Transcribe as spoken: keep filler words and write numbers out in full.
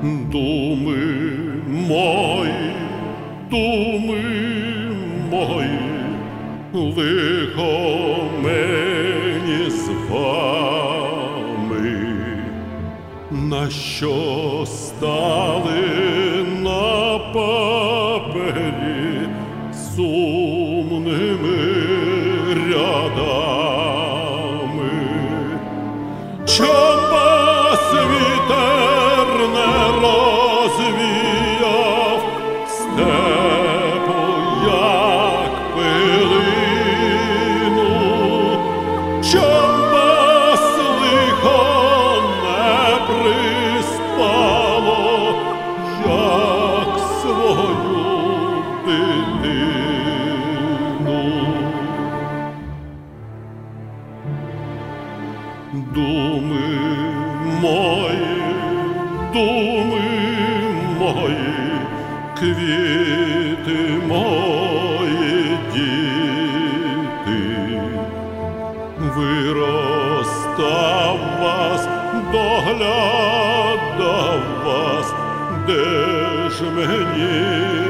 Думи мої, думи мої, лихо мені з вами, на що стали на папері сумними рядами. Чом вас вітер не розвіяв степу, як пилину? Чом вас лихо не приспало, як свою дитину? Думи мої, думи мої, квіти мої, діти, виростав вас, доглядав вас, де ж мені